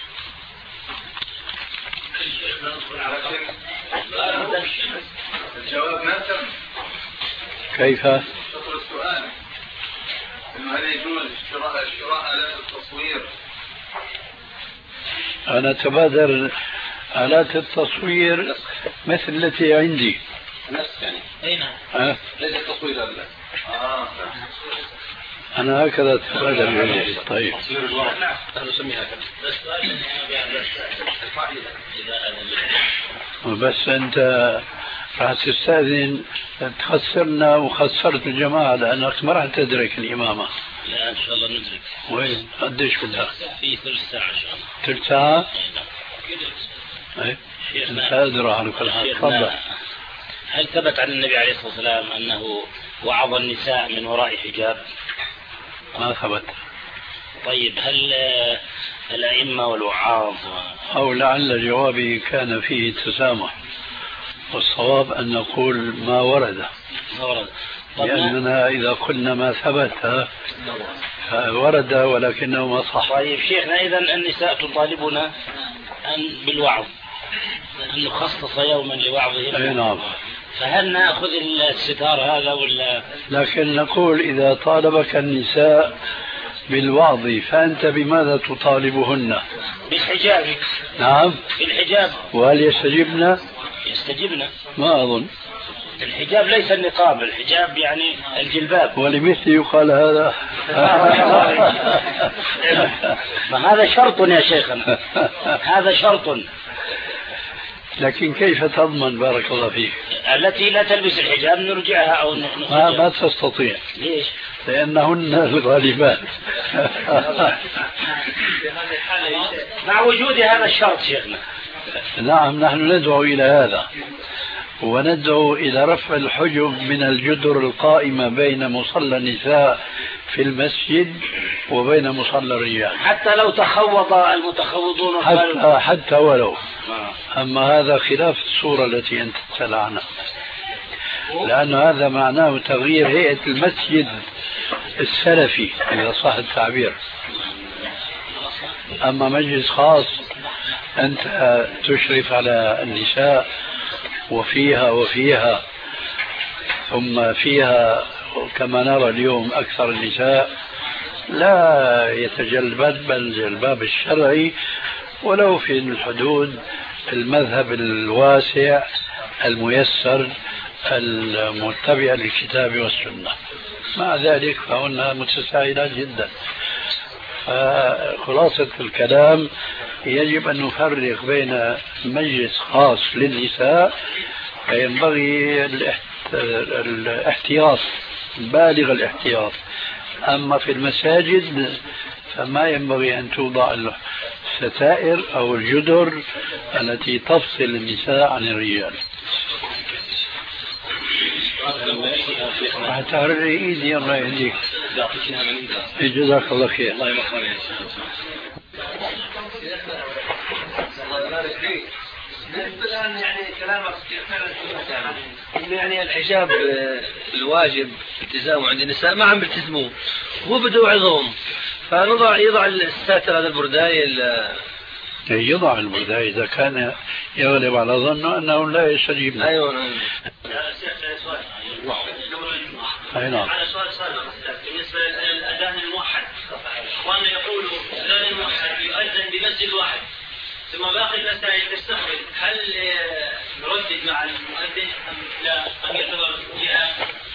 الجواب ما تم. كيف؟ شطر السؤال إنه هل يجوز شراء آلات التصوير؟ أنا أتبادر آلات التصوير مثل التي عندي. نفس يعني. أين؟ ليس التصوير هذا. أنا هكذا أتبادر. طيب. تصوير الورق. نعم. أنا أسميها هكذا. بس أنت راح تستأذن تخسرنا وخسرت الجماعة لأنك ما راح تدرك الإمامة. لا إن شاء الله ندرك. وين؟ قديش بدها؟ في ثلث ساعة إن شاء الله. ثلث ساعة؟ أنت أدرى على كل حال. تفضل. هل ثبت عن النبي عليه الصلاة والسلام أنه وعظ النساء من وراء حجاب؟ ما ثبت. طيب، هل الأئمة والوعاظ أو لعل جوابي كان فيه تسامح، والصواب أن نقول ما ورد، لأننا إذا قلنا ما ثبت ورد ولكنه ما صح. طيب شيخنا، إذا النساء تطالبنا بالوعظ أن نخصص يوما لوعظهم. أي نعم. فهل نأخذ الستار هذا ولا؟ لكن نقول إذا طالبك النساء بالوعظ فأنت بماذا تطالبهن؟ بالحجاب. نعم بالحجاب. وهل يستجبن؟ يستجبن. ما أظن. الحجاب ليس النقاب، الحجاب يعني الجلباب. ولمثل يقال هذا. فهذا شرط يا شيخنا، هذا شرط. لكن كيف تضمن بارك الله فيك؟ التي لا تلبس الحجاب نرجعها أو ما تستطيع. ليش؟ لأنهن الغالبات. مع وجود هذا الشرط شيخنا. نعم، نحن ندعو إلى هذا، وندعو إلى رفع الحجب من الجدر القائمة بين مصلى النساء في المسجد وبين مصلى الرجال، حتى لو تخوض المتخوضون حتى ولو. أما هذا خلاف الصورة التي أنت تسأل عنها، لأن هذا معناه تغيير هيئة المسجد السلفي إذا صح التعبير. أما مجلس خاص أنت تشرف على النساء وفيها ثم فيها كما نرى اليوم أكثر النساء لا يتجلبن الجلباب الشرعي ولو في الحدود المذهب الواسع الميسر المتبع للكتاب والسنة. مع ذلك فهن متساهلات جدا. خلاصة الكلام يجب أن نفرق بين مجلس خاص للنساء فينبغي الاحتياط بالغ الاحتياط، أما في المساجد فما ينبغي أن توضع الستائر أو الجدر التي تفصل النساء عن الرجال. شيخنا. تعرف ايدي الله يهديك. يعطيك اياها من ايدك. جزاك الله خير. الله يمكن يا شيخ. الله يبارك فيك. الآن يعني كلامك فعلا يعني الحجاب الواجب التزامه عند النساء ما عم بيلتزموه، هو بده عظهم، يضع الساتر هذا البرداية يضع البرداية إذا كان يغلب على ظنه أنه لا يستجيب له. أيوة. نعم. على سؤال سابق بالنسبة للأذان الموحد، أخواننا يقولوا الأذان الموحد يؤذن بمسجد واحد ثم باقي المساجد تستقبل، هل نردد مع المؤذن أم لا أم يعتبر جهة؟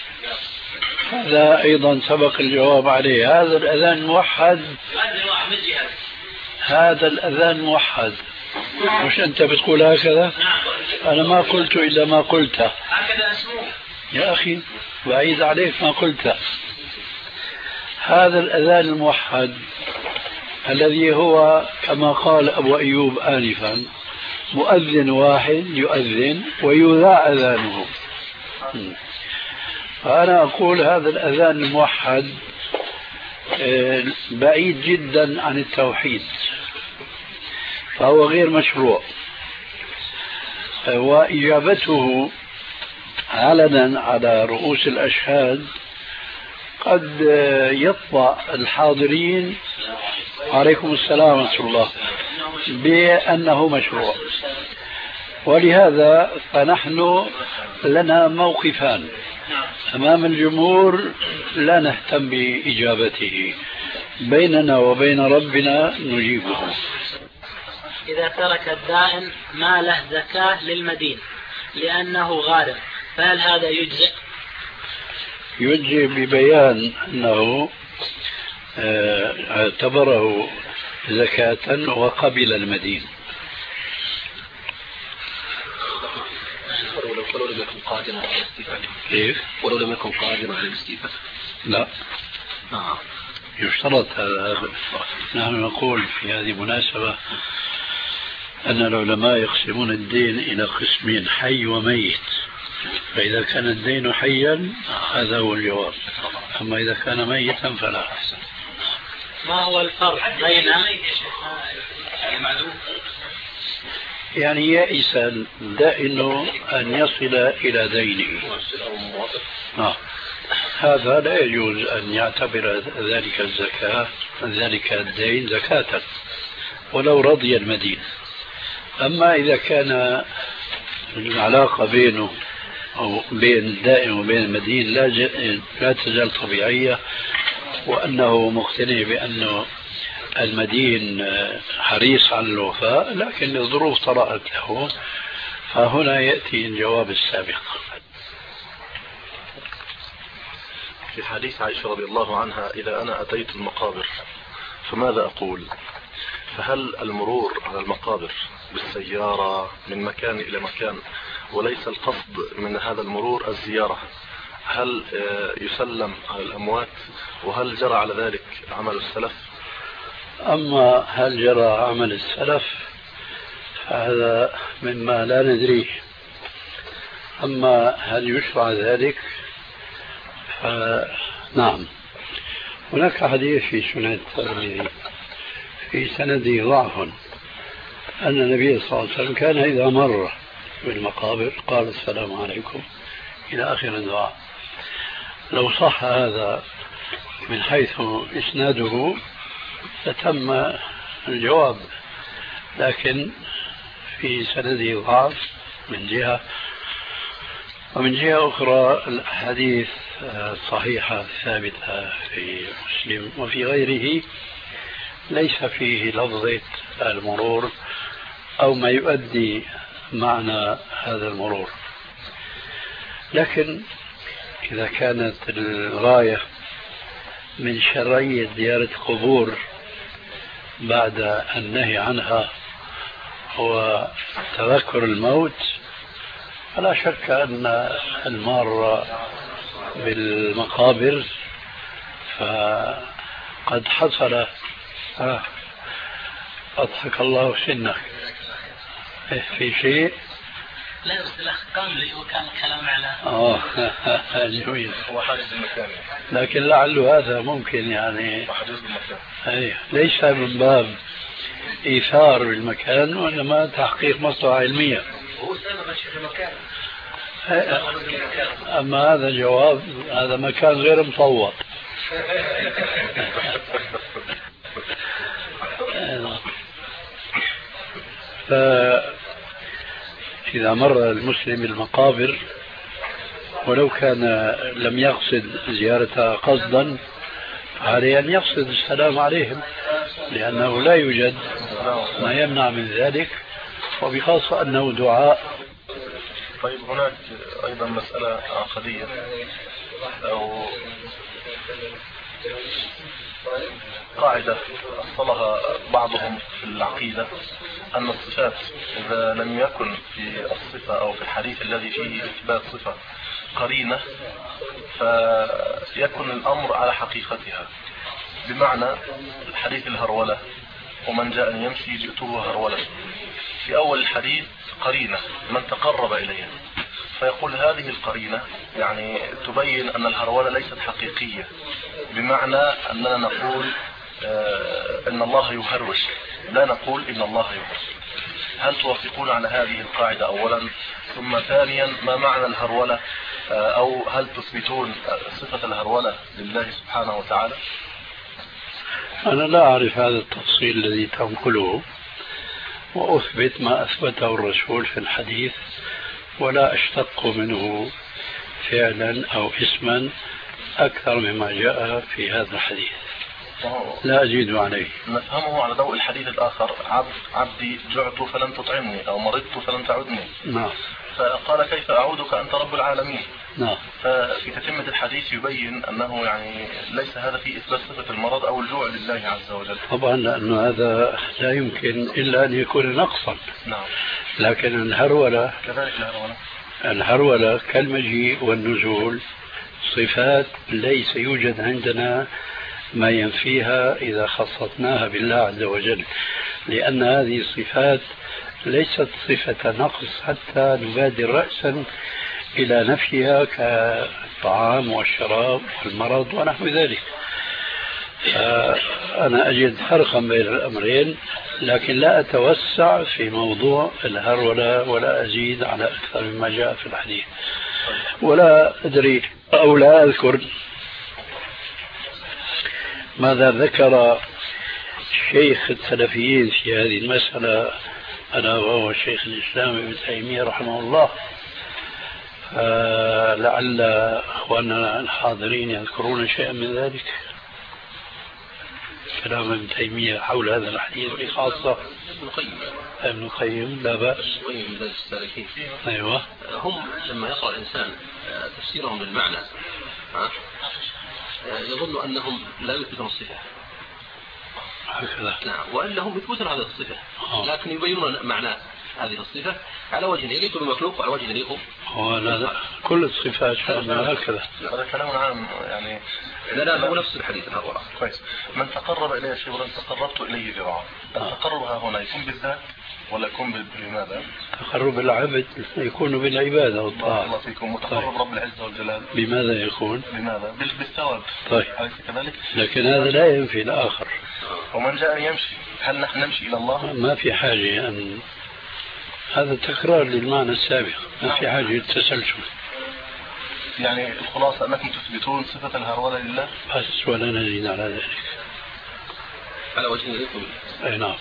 هذا أيضا سبق الجواب عليه. هذا الأذان الموحد يؤذن واحد من جهة. هذا الأذان موحد، مش أنت بتقول هكذا؟ نعم. أنا ما قلت إلا ما قلته. هكذا اسمه. يا أخي بعيد عليك ما قلته. هذا الأذان الموحد الذي هو كما قال أبو أيوب آنفا مؤذن واحد يؤذن ويذاع أذانه. فأنا أقول هذا الأذان الموحد بعيد جدا عن التوحيد، فهو غير مشروع، وإجابته علنا على رؤوس الأشهاد قد يطبع الحاضرين عليكم السلام ورحمة الله بأنه مشروع. ولهذا فنحن لنا موقفان أمام الجمهور لا نهتم بإجابته، بيننا وبين ربنا نجيبه. إذا ترك الدائن ما له زكاة للمدين لأنه غارم فهل هذا يجزئ؟ يجزئ ببيان أنه اعتبره زكاة وقبل المدين. ولو لم يكن قادرا على الاستيفاء. كيف؟ ولو لم يكن قادرا على الاستيفاء. لا. يشترط هذا. نحن نقول في هذه المناسبة أن العلماء يقسمون الدين إلى قسمين: حي وميت. فإذا كان الدين حيا هذا هو الجواب، أما إذا كان ميتا فلا. ما هو الفرق بين يعني يئس الدائن أن يصل إلى دينه، هذا لا يجوز أن يعتبر ذلك الزكاة ذلك الدين زكاة ولو رضي المدين. أما إذا كان العلاقة بينه أو بين الدائن وبين المدين لا تزال طبيعية، وأنه مقتنع بأنه المدين حريص على الوفاء، لكن الظروف طرأت له، فهنا يأتي الجواب السابق. في حديث عائشة رضي الله عنها: إذا أنا أتيت المقابر فماذا أقول؟ فهل المرور على المقابر بالسيارة من مكان إلى مكان وليس القصد من هذا المرور الزيارة؟ هل يسلم على الأموات؟ وهل جرى على ذلك عمل السلف؟ أما هل جرى عمل السلف فهذا مما لا ندريه. أما هل يشرع ذلك فنعم. هناك حديث في سنن الترمذي في سنده ضعف أن النبي صلى الله عليه وسلم كان إذا مر بالمقابر قال: السلام عليكم، إلى آخر الدعاء. لو صح هذا من حيث إسناده لتم الجواب، لكن في سنده ضعف من جهة، ومن جهة أخرى الأحاديث الصحيحة الثابتة في مسلم وفي غيره ليس فيه لفظة المرور أو ما يؤدي معنى هذا المرور. لكن إذا كانت الغاية من شرعية زيارة قبور بعد النهي عنها هو تذكر الموت، فلا شك أن المار بالمقابر فقد حصل أضحك الله سنك في شيء لا بس الأخ قام وكان الكلام على جميل. هو حاجز المكان، لكن لعل هذا ممكن يعني حاجز المكان. أي ليس من باب إيثار المكان وإنما تحقيق مصلحة علمية. هو سبب في المكان. أما هذا جواب، هذا مكان غير مصوت. فإذا مر المسلم المقابر ولو كان لم يقصد زيارتها قصدا فعليه أن يقصد السلام عليهم، لأنه لا يوجد ما يمنع من ذلك، وبخاصة أنه دعاء. طيب هناك أيضا مسألة عقدية أو قاعدة أصلها بعضهم في العقيدة، أن الصفات إذا لم يكن في الصفة أو في الحديث الذي فيه إثبات صفة قرينة فيكون الأمر على حقيقتها. بمعنى الحديث الهرولة ومن جاء يمشي جئته هرولة، في أول الحديث قرينة من تقرب إليه، فيقول هذه القرينة يعني تبين أن الهرولة ليست حقيقية، بمعنى أننا نقول إن الله يهرول، لا نقول إن الله يهرول. هل توافقون على هذه القاعدة أولا؟ ثم ثانيا ما معنى الهرولة، أو هل تثبتون صفة الهرولة لله سبحانه وتعالى؟ أنا لا أعرف هذا التفصيل الذي تنقله، وأثبت ما أثبته الرسول في الحديث، ولا أشتق منه فعلا أو اسما أكثر مما جاء في هذا الحديث، لا أزيد عليه. نفهمه على ضوء الحديث الآخر: عبدي جعت فلم تطعمني، أو مرضت فلم تعدني. نعم. فقال كيف أعودك أنت رب العالمين. نعم. ففي تتمة الحديث يبين أنه يعني ليس هذا في إثبات صفة المرض أو الجوع لله عز وجل. طبعا لأن هذا لا يمكن إلا أن يكون نقصا. نعم. لكن الهرولة كذلك الهرولة كالمجيء والنزول صفات ليس يوجد عندنا ما ينفيها إذا خصصناها بالله عز وجل، لأن هذه الصفات ليست صفة نقص حتى نبادر رأسا إلى نفيها كالطعام والشراب والمرض ونحو ذلك. أنا أجد فرقا بين الأمرين، لكن لا أتوسع في موضوع الهرولة ولا أزيد على أكثر مما جاء في الحديث، ولا أدري أو لا أذكر ماذا ذكر شيخ السلفيين في هذه المسألة، ألا وهو شيخ الإسلام ابن تيمية رحمه الله. لعل أخواننا الحاضرين يذكرون شيئا من ذلك، كلام ابن تيمية حول هذا الحديث بخاصة. ابن القيم لا بأس. أيوة. هم لما يقرأ الإنسان تفسيرهم للمعنى يظن أنهم لا يثبتون الصفة هكذا. نعم، وأنهم يثبتون هذه الصفة لكن يبينون معنى هذه الصفة على وجه يليق بالمخلوق وعلى وجه يليق. لا كل الصفات شأنها هكذا. هذا كلام عام يعني. لا هو نفس الحديث هذا. كويس. من تقرب إليه شيئا تقربت إليه ذراعا. التقرب ها هنا يكون بالذات ولا يكون بماذا؟ تقرب العبد يكون بالعبادة والطاعة. الله فيكم. متقرب رب العزة والجلال بماذا يكون؟ بماذا؟ بالثواب. طيب. كذلك. لكن هذا لا ينفي الآخر. ومن جاء يمشي، هل نحن نمشي إلى الله؟ ما في حاجة أن هذا تكرار للمعنى السابق، ما في حاجة للتسلسل. يعني الخلاصة أنكم تثبتون صفة الهرولة لله بس ولا نزيد على ذلك على وجه يليق. أي نعم.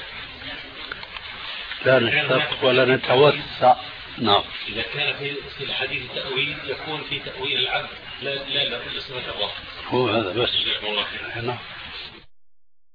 لا نشتق ولا نتوسع. نعم. إذا كان في الحديث تأويل يكون في تأويل العبد لا صفة الله. هو هذا بس. نعم.